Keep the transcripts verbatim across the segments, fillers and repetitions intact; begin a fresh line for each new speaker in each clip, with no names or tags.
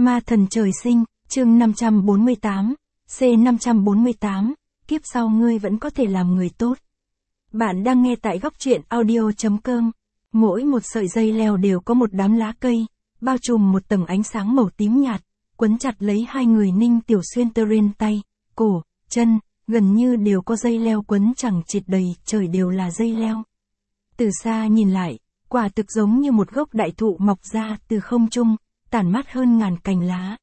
Ma thần trời sinh, chương năm trăm bốn mươi tám, C năm trăm bốn mươi tám, kiếp sau ngươi vẫn có thể làm người tốt. Bạn đang nghe tại góc truyện audio.com. Mỗi một sợi dây leo đều có một đám lá cây, bao trùm một tầng ánh sáng màu tím nhạt, quấn chặt lấy hai người Ninh Tiểu Xuyên tơ ren tay, cổ, chân, gần như đều có dây leo quấn chẳng chịt đầy trời đều là dây leo. Từ xa nhìn lại, quả thực giống như một gốc đại thụ mọc ra từ không trung, tản mát hơn ngàn cành lá.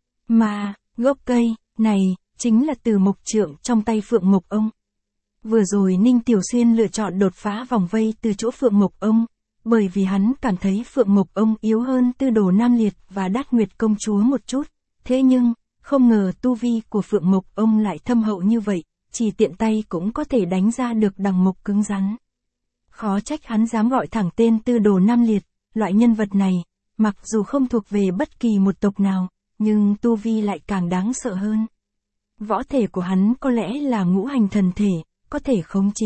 Mà, gốc cây này chính là Từ Mộc Trượng trong tay Phượng Mộc Ông. Vừa rồi Ninh Tiểu Xuyên lựa chọn đột phá vòng vây từ chỗ Phượng Mộc Ông, bởi vì hắn cảm thấy Phượng Mộc Ông yếu hơn Tư Đồ Nam Liệt và Đát Nguyệt công chúa một chút. Thế nhưng, không ngờ tu vi của Phượng Mộc Ông lại thâm hậu như vậy, chỉ tiện tay cũng có thể đánh ra được đằng mộc cứng rắn. Khó trách hắn dám gọi thẳng tên Tư Đồ Nam Liệt, loại nhân vật này, mặc dù không thuộc về bất kỳ một tộc nào, nhưng tu vi lại càng đáng sợ hơn. Võ thể của hắn có lẽ là ngũ hành thần thể, có thể khống chế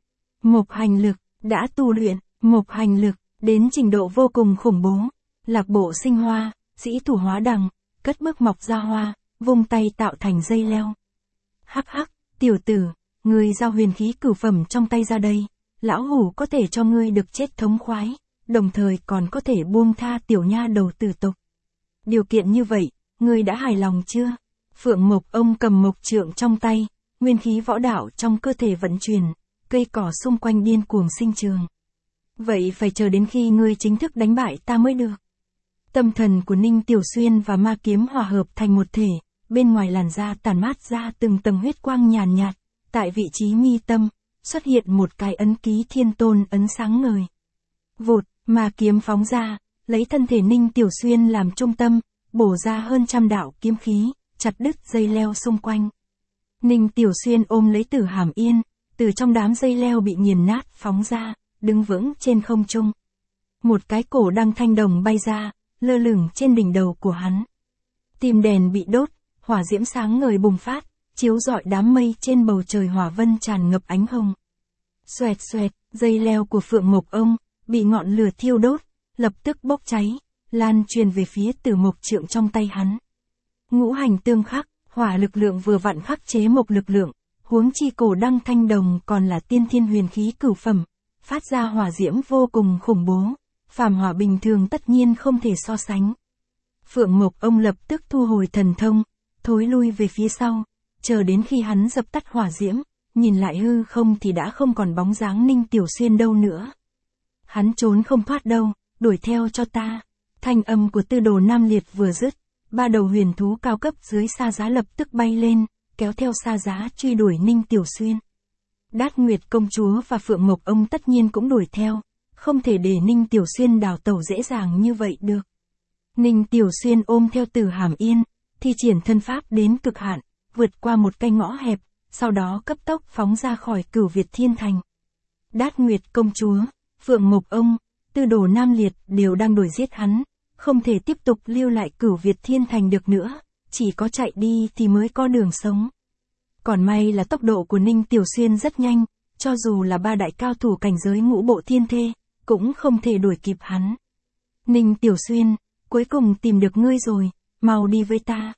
mộc hành lực, đã tu luyện mộc hành lực đến trình độ vô cùng khủng bố. Lạc bộ sinh hoa, sĩ thủ hóa đằng, cất bước mọc ra hoa, vung tay tạo thành dây leo. Hắc hắc, tiểu tử, ngươi giao huyền khí cửu phẩm trong tay ra đây, lão hủ có thể cho ngươi được chết thống khoái, đồng thời còn có thể buông tha tiểu nha đầu tử tộc. Điều kiện như vậy, ngươi đã hài lòng chưa? Phượng Mộc Ông cầm mộc trượng trong tay, nguyên khí võ đạo trong cơ thể vận chuyển, cây cỏ xung quanh điên cuồng sinh trường. Vậy phải chờ đến khi ngươi chính thức đánh bại ta mới được. Tâm thần của Ninh Tiểu Xuyên và ma kiếm hòa hợp thành một thể, bên ngoài làn da tản mát ra từng tầng huyết quang nhàn nhạt, tại vị trí mi tâm, xuất hiện một cái ấn ký thiên tôn ấn sáng ngời. Vụt, ma kiếm phóng ra, lấy thân thể Ninh Tiểu Xuyên làm trung tâm, bổ ra hơn trăm đạo kiếm khí, chặt đứt dây leo xung quanh. Ninh Tiểu Xuyên ôm lấy Tử Hàm Yên, từ trong đám dây leo bị nghiền nát phóng ra, đứng vững trên không trung. Một cái cổ đăng thanh đồng bay ra, lơ lửng trên đỉnh đầu của hắn. Tim đèn bị đốt, hỏa diễm sáng ngời bùng phát, chiếu rọi đám mây trên bầu trời hỏa vân tràn ngập ánh hồng. Xoẹt xoẹt, dây leo của Phượng Mộc Ông bị ngọn lửa thiêu đốt, lập tức bốc cháy, lan truyền về phía Từ Mộc Trượng trong tay hắn. Ngũ hành tương khắc, hỏa lực lượng vừa vặn khắc chế mộc lực lượng, huống chi cổ đăng thanh đồng còn là tiên thiên huyền khí cửu phẩm, phát ra hỏa diễm vô cùng khủng bố, phàm hỏa bình thường tất nhiên không thể so sánh. Phượng Mộc Ông lập tức thu hồi thần thông, thối lui về phía sau, chờ đến khi hắn dập tắt hỏa diễm, nhìn lại hư không thì đã không còn bóng dáng Ninh Tiểu Xuyên đâu nữa. Hắn trốn không thoát đâu, đuổi theo cho ta. Thanh âm của Tư Đồ Nam Liệt vừa dứt, ba đầu huyền thú cao cấp dưới sa giá lập tức bay lên, kéo theo sa giá truy đuổi Ninh Tiểu Xuyên. Đát Nguyệt công chúa và Phượng Mộc Ông tất nhiên cũng đuổi theo, không thể để Ninh Tiểu Xuyên đào tẩu dễ dàng như vậy được. Ninh Tiểu Xuyên ôm theo Tử Hàm Yên, thi triển thân pháp đến cực hạn, vượt qua một cái ngõ hẹp, sau đó cấp tốc phóng ra khỏi Cửu Việt Thiên Thành. Đát Nguyệt công chúa, Phượng Mộc Ông, Tư Đồ Nam Liệt đều đang đuổi giết hắn, không thể tiếp tục lưu lại Cửu Việt Thiên Thành được nữa, chỉ có chạy đi thì mới có đường sống. Còn may là tốc độ của Ninh Tiểu Xuyên rất nhanh, cho dù là ba đại cao thủ cảnh giới ngũ bộ thiên thê, cũng không thể đuổi kịp hắn. Ninh Tiểu Xuyên, cuối cùng tìm được ngươi rồi, mau đi với ta.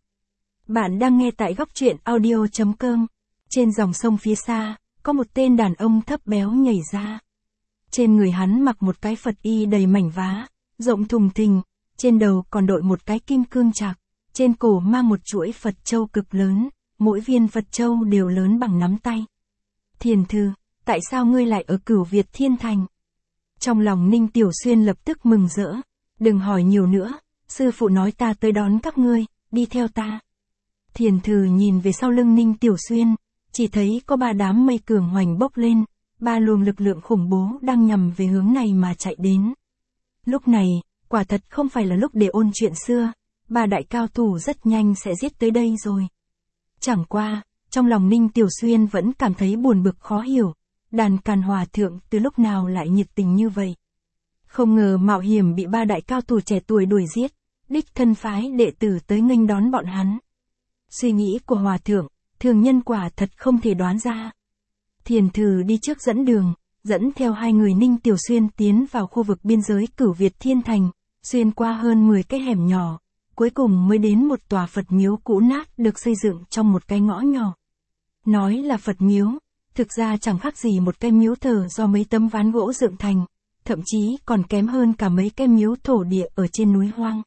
Bạn đang nghe tại góc truyện audio.com. Trên dòng sông phía xa, có một tên đàn ông thấp béo nhảy ra. Trên người hắn mặc một cái Phật y đầy mảnh vá, rộng thùng thình, trên đầu còn đội một cái kim cương trạc, trên cổ mang một chuỗi Phật châu cực lớn, mỗi viên Phật châu đều lớn bằng nắm tay. Thiền thư, tại sao ngươi lại ở Cửu Việt Thiên Thành? Trong lòng Ninh Tiểu Xuyên lập tức mừng rỡ, đừng hỏi nhiều nữa, sư phụ nói ta tới đón các ngươi, đi theo ta. Thiền thư nhìn về sau lưng Ninh Tiểu Xuyên, chỉ thấy có ba đám mây cường hoành bốc lên, ba luồng lực lượng khủng bố đang nhằm về hướng này mà chạy đến. Lúc này, quả thật không phải là lúc để ôn chuyện xưa, ba đại cao thủ rất nhanh sẽ giết tới đây rồi. Chẳng qua, trong lòng Ninh Tiểu Xuyên vẫn cảm thấy buồn bực khó hiểu, đàn Càn Hòa Thượng từ lúc nào lại nhiệt tình như vậy. Không ngờ mạo hiểm bị ba đại cao thủ trẻ tuổi đuổi giết, đích thân phái đệ tử tới nghênh đón bọn hắn. Suy nghĩ của Hòa Thượng, thường nhân quả thật không thể đoán ra. Thiền Thư đi trước dẫn đường, dẫn theo hai người Ninh Tiểu Xuyên tiến vào khu vực biên giới Cửu Việt Thiên Thành, xuyên qua hơn mười cái hẻm nhỏ, cuối cùng mới đến một tòa Phật miếu cũ nát được xây dựng trong một cái ngõ nhỏ. Nói là Phật miếu, thực ra chẳng khác gì một cái miếu thờ do mấy tấm ván gỗ dựng thành, thậm chí còn kém hơn cả mấy cái miếu thổ địa ở trên núi hoang.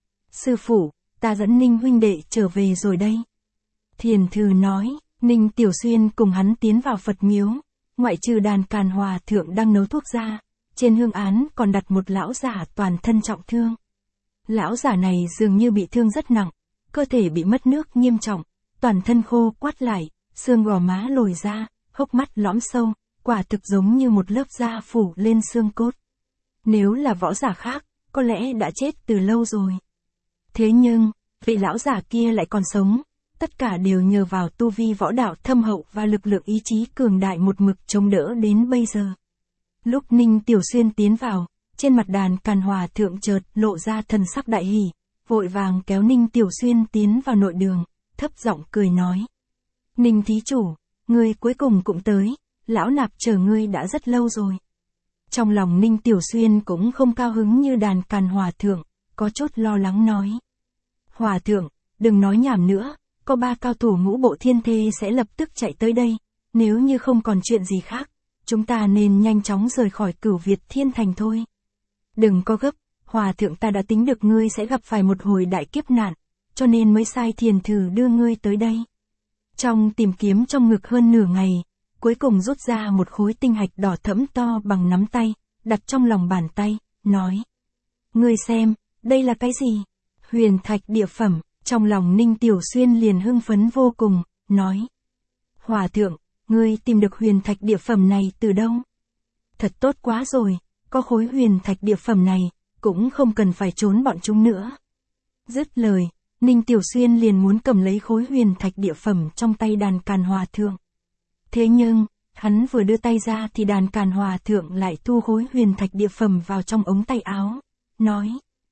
Sư phụ, ta dẫn Ninh huynh đệ trở về rồi đây. Thiền Thư nói, Ninh Tiểu Xuyên cùng hắn tiến vào Phật miếu, ngoại trừ đàn càn hòa thượng đang nấu thuốc ra, trên hương án còn đặt một lão giả toàn thân trọng thương. Lão giả này dường như bị thương rất nặng, cơ thể bị mất nước nghiêm trọng, toàn thân khô quắt lại, xương gò má lồi ra, hốc mắt lõm sâu, quả thực giống như một lớp da phủ lên xương cốt. Nếu là võ giả khác, có lẽ đã chết từ lâu rồi. Thế nhưng, vị lão giả kia lại còn sống, tất cả đều nhờ vào tu vi võ đạo thâm hậu và lực lượng ý chí cường đại một mực chống đỡ đến bây giờ. Lúc Ninh Tiểu Xuyên tiến vào, trên mặt đàn càn hòa thượng chợt lộ ra thần sắc đại hỉ, vội vàng kéo Ninh Tiểu Xuyên tiến vào nội đường, thấp giọng cười nói. Ninh thí chủ, ngươi cuối cùng cũng tới, lão nạp chờ ngươi đã rất lâu rồi. Trong lòng Ninh Tiểu Xuyên cũng không cao hứng như đàn càn hòa thượng, có chút lo lắng nói. Hòa thượng, đừng nói nhảm nữa, có ba cao thủ ngũ bộ thiên thê sẽ lập tức chạy tới đây, nếu như không còn chuyện gì khác, chúng ta nên nhanh chóng rời khỏi Cửu Việt Thiên Thành thôi. Đừng có gấp, hòa thượng ta đã tính được ngươi sẽ gặp phải một hồi đại kiếp nạn, cho nên mới sai Thiền Thư đưa ngươi tới đây. Trong tìm kiếm trong ngực hơn nửa ngày, cuối cùng rút ra một khối tinh hạch đỏ thẫm to bằng nắm tay, đặt trong lòng bàn tay, nói. Ngươi xem, đây là cái gì? Huyền thạch địa phẩm. Trong lòng Ninh Tiểu Xuyên liền hưng phấn vô cùng, nói. Hòa thượng, ngươi tìm được huyền thạch địa phẩm này từ đâu? Thật tốt quá rồi, có khối huyền thạch địa phẩm này, cũng không cần phải trốn bọn chúng nữa. Dứt lời, Ninh Tiểu Xuyên liền muốn cầm lấy khối huyền thạch địa phẩm trong tay đàn càn hòa thượng. Thế nhưng, hắn vừa đưa tay ra thì đàn càn hòa thượng lại thu khối huyền thạch địa phẩm vào trong ống tay áo, nói.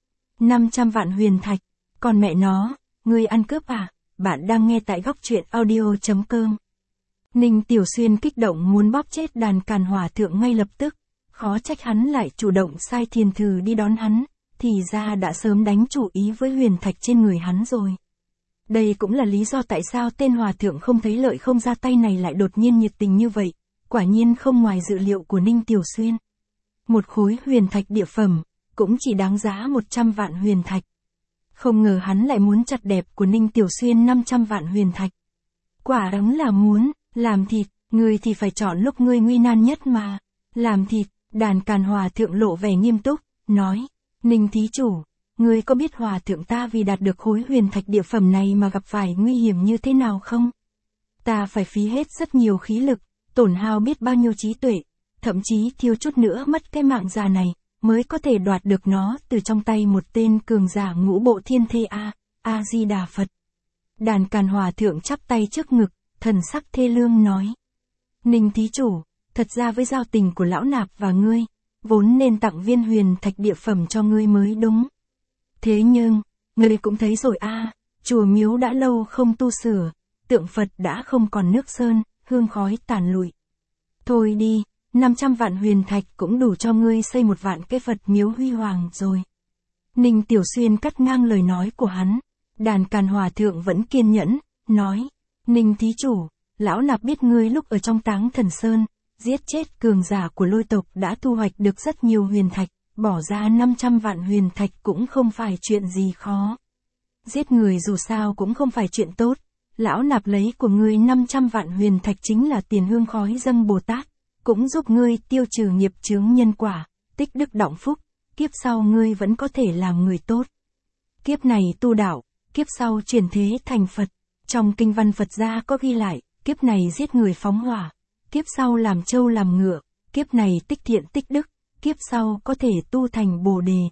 năm trăm vạn huyền thạch, còn mẹ nó, ngươi ăn cướp à? Bạn đang nghe tại góc truyện audio chấm com. Ninh Tiểu Xuyên kích động muốn bóp chết đàn càn hòa thượng ngay lập tức, khó trách hắn lại chủ động sai Thiền Thư đi đón hắn, thì ra đã sớm đánh chủ ý với huyền thạch trên người hắn rồi. Đây cũng là lý do tại sao tên hòa thượng không thấy lợi không ra tay này lại đột nhiên nhiệt tình như vậy, quả nhiên không ngoài dự liệu của Ninh Tiểu Xuyên. Một khối huyền thạch địa phẩm, cũng chỉ đáng giá một trăm vạn huyền thạch. Không ngờ hắn lại muốn chặt đẹp của Ninh Tiểu Xuyên năm trăm vạn huyền thạch. Quả đáng là muốn, làm thịt, ngươi thì phải chọn lúc ngươi nguy nan nhất mà. Làm thịt, đàn càn hòa thượng lộ vẻ nghiêm túc, nói. Ninh thí chủ, ngươi có biết hòa thượng ta vì đạt được khối huyền thạch địa phẩm này mà gặp phải nguy hiểm như thế nào không? Ta phải phí hết rất nhiều khí lực, tổn hao biết bao nhiêu trí tuệ, thậm chí thiếu chút nữa mất cái mạng già này, mới có thể đoạt được nó từ trong tay một tên cường giả ngũ bộ thiên thê A, A-di-đà Phật. Đàn càn hòa thượng chắp tay trước ngực, thần sắc thê lương nói. Ninh thí chủ, thật ra với giao tình của lão nạp và ngươi, vốn nên tặng viên huyền thạch địa phẩm cho ngươi mới đúng. Thế nhưng, ngươi cũng thấy rồi a, chùa miếu đã lâu không tu sửa, tượng Phật đã không còn nước sơn, hương khói tàn lụi. Thôi đi, năm trăm vạn huyền thạch cũng đủ cho ngươi xây một vạn cái Phật miếu huy hoàng rồi. Ninh Tiểu Xuyên cắt ngang lời nói của hắn, đàn càn hòa thượng vẫn kiên nhẫn, nói, Ninh thí chủ, lão nạp biết ngươi lúc ở trong Táng Thần Sơn, giết chết cường giả của lôi tộc đã thu hoạch được rất nhiều huyền thạch, bỏ ra năm trăm vạn huyền thạch cũng không phải chuyện gì khó. Giết người dù sao cũng không phải chuyện tốt, lão nạp lấy của ngươi năm trăm vạn huyền thạch chính là tiền hương khói dâng Bồ Tát, cũng giúp ngươi tiêu trừ nghiệp chướng nhân quả, tích đức đọng phúc, kiếp sau ngươi vẫn có thể làm người tốt. Kiếp này tu đạo, kiếp sau chuyển thế thành Phật. Trong kinh văn Phật gia có ghi lại, kiếp này giết người phóng hỏa, kiếp sau làm trâu làm ngựa, kiếp này tích thiện tích đức, kiếp sau có thể tu thành Bồ Đề.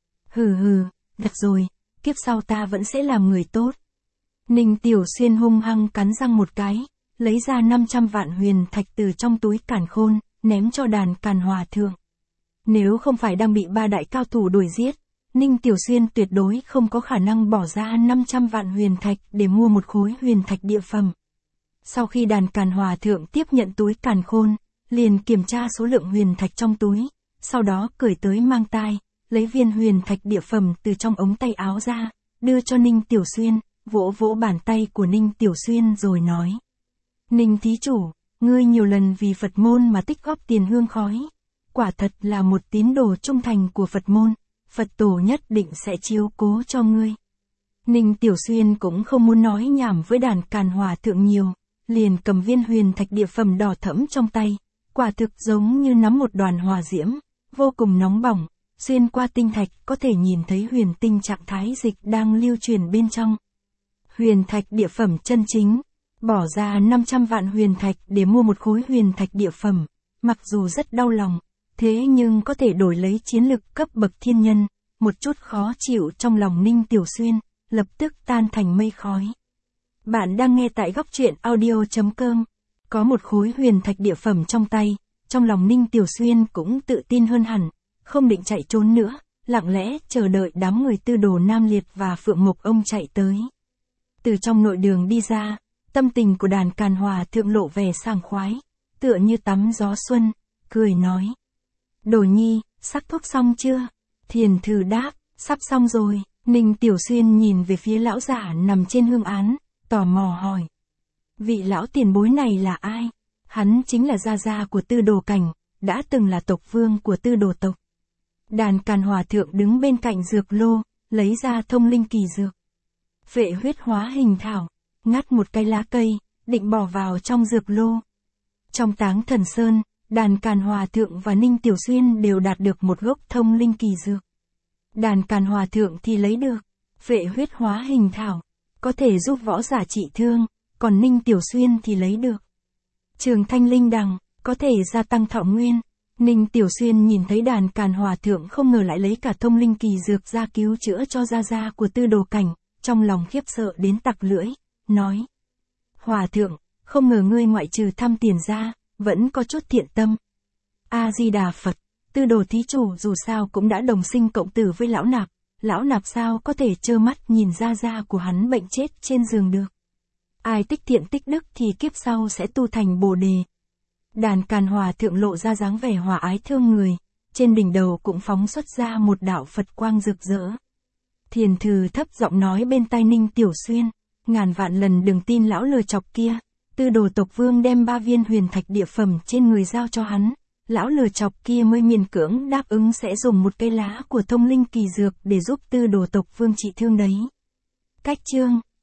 Hừ hừ, được rồi, kiếp sau ta vẫn sẽ làm người tốt. Ninh Tiểu Xuyên hung hăng cắn răng một cái, lấy ra năm trăm vạn huyền thạch từ trong túi càn khôn, ném cho đàn càn hòa thượng. Nếu không phải đang bị ba đại cao thủ đuổi giết, Ninh Tiểu Xuyên tuyệt đối không có khả năng bỏ ra năm trăm vạn huyền thạch để mua một khối huyền thạch địa phẩm. Sau khi đàn càn hòa thượng tiếp nhận túi càn khôn, liền kiểm tra số lượng huyền thạch trong túi, sau đó cười tới mang tai, lấy viên huyền thạch địa phẩm từ trong ống tay áo ra, đưa cho Ninh Tiểu Xuyên, vỗ vỗ bàn tay của Ninh Tiểu Xuyên rồi nói. Ninh thí chủ, ngươi nhiều lần vì Phật môn mà tích góp tiền hương khói. Quả thật là một tín đồ trung thành của Phật môn, Phật tổ nhất định sẽ chiếu cố cho ngươi. Ninh Tiểu Xuyên cũng không muốn nói nhảm với Đàn Càn Hòa Thượng nhiều, liền cầm viên huyền thạch địa phẩm đỏ thẫm trong tay, quả thực giống như nắm một đoàn hỏa diễm, vô cùng nóng bỏng, xuyên qua tinh thạch có thể nhìn thấy huyền tinh trạng thái dịch đang lưu truyền bên trong. Huyền thạch địa phẩm chân chính, bỏ ra năm trăm vạn huyền thạch để mua một khối huyền thạch địa phẩm, mặc dù rất đau lòng, thế nhưng có thể đổi lấy chiến lực cấp bậc thiên nhân, một chút khó chịu trong lòng Ninh Tiểu Xuyên, lập tức tan thành mây khói. Bạn đang nghe tại góc truyện audio chấm com, có một khối huyền thạch địa phẩm trong tay, trong lòng Ninh Tiểu Xuyên cũng tự tin hơn hẳn, không định chạy trốn nữa, lặng lẽ chờ đợi đám người Tư Đồ Nam Liệt và Phượng Mộc Ông chạy tới. Từ trong nội đường đi ra, tâm tình của Đàn Càn Hòa Thượng lộ vẻ sảng khoái, tựa như tắm gió xuân, cười nói. Đồ nhi, sắc thuốc xong chưa? Thiền Thư đáp, sắp xong rồi. Ninh Tiểu Xuyên nhìn về phía lão giả nằm trên hương án, tò mò hỏi. Vị lão tiền bối này là ai? Hắn chính là gia gia của Tư Đồ Cảnh, đã từng là tộc vương của Tư Đồ tộc. Đàn Càn Hòa Thượng đứng bên cạnh dược lô, lấy ra thông linh kỳ dược. Vệ huyết hóa hình thảo, ngắt một cái lá cây, định bỏ vào trong dược lô. Trong Táng Thần Sơn, Đàn Càn Hòa Thượng và Ninh Tiểu Xuyên đều đạt được một gốc thông linh kỳ dược. Đàn Càn Hòa Thượng thì lấy được vệ huyết hóa hình thảo, có thể giúp võ giả trị thương, còn Ninh Tiểu Xuyên thì lấy được Trường Thanh Linh Đằng, có thể gia tăng thọ nguyên. Ninh Tiểu Xuyên nhìn thấy Đàn Càn Hòa Thượng không ngờ lại lấy cả thông linh kỳ dược ra cứu chữa cho gia gia của Tư Đồ Cảnh, trong lòng khiếp sợ đến tặc lưỡi, nói. Hòa Thượng, không ngờ ngươi ngoại trừ thăm tiền ra, vẫn có chút thiện tâm. A-di-đà Phật, Tư Đồ thí chủ dù sao cũng đã đồng sinh cộng tử với lão nạp, lão nạp sao có thể trơ mắt nhìn gia gia của hắn bệnh chết trên giường được. Ai tích thiện tích đức thì kiếp sau sẽ tu thành Bồ Đề. Đàn Càn Hòa Thượng lộ ra dáng vẻ hòa ái thương người, trên đỉnh đầu cũng phóng xuất ra một đạo Phật quang rực rỡ. Thiền Thư thấp giọng nói bên tai Ninh Tiểu Xuyên, ngàn vạn lần đừng tin lão lừa chọc kia. Tư Đồ tộc vương đem ba viên huyền thạch địa phẩm trên người giao cho hắn, lão lừa chọc kia mới miễn cưỡng đáp ứng sẽ dùng một cây lá của thông linh kỳ dược để giúp Tư Đồ tộc vương trị thương đấy. Cách chương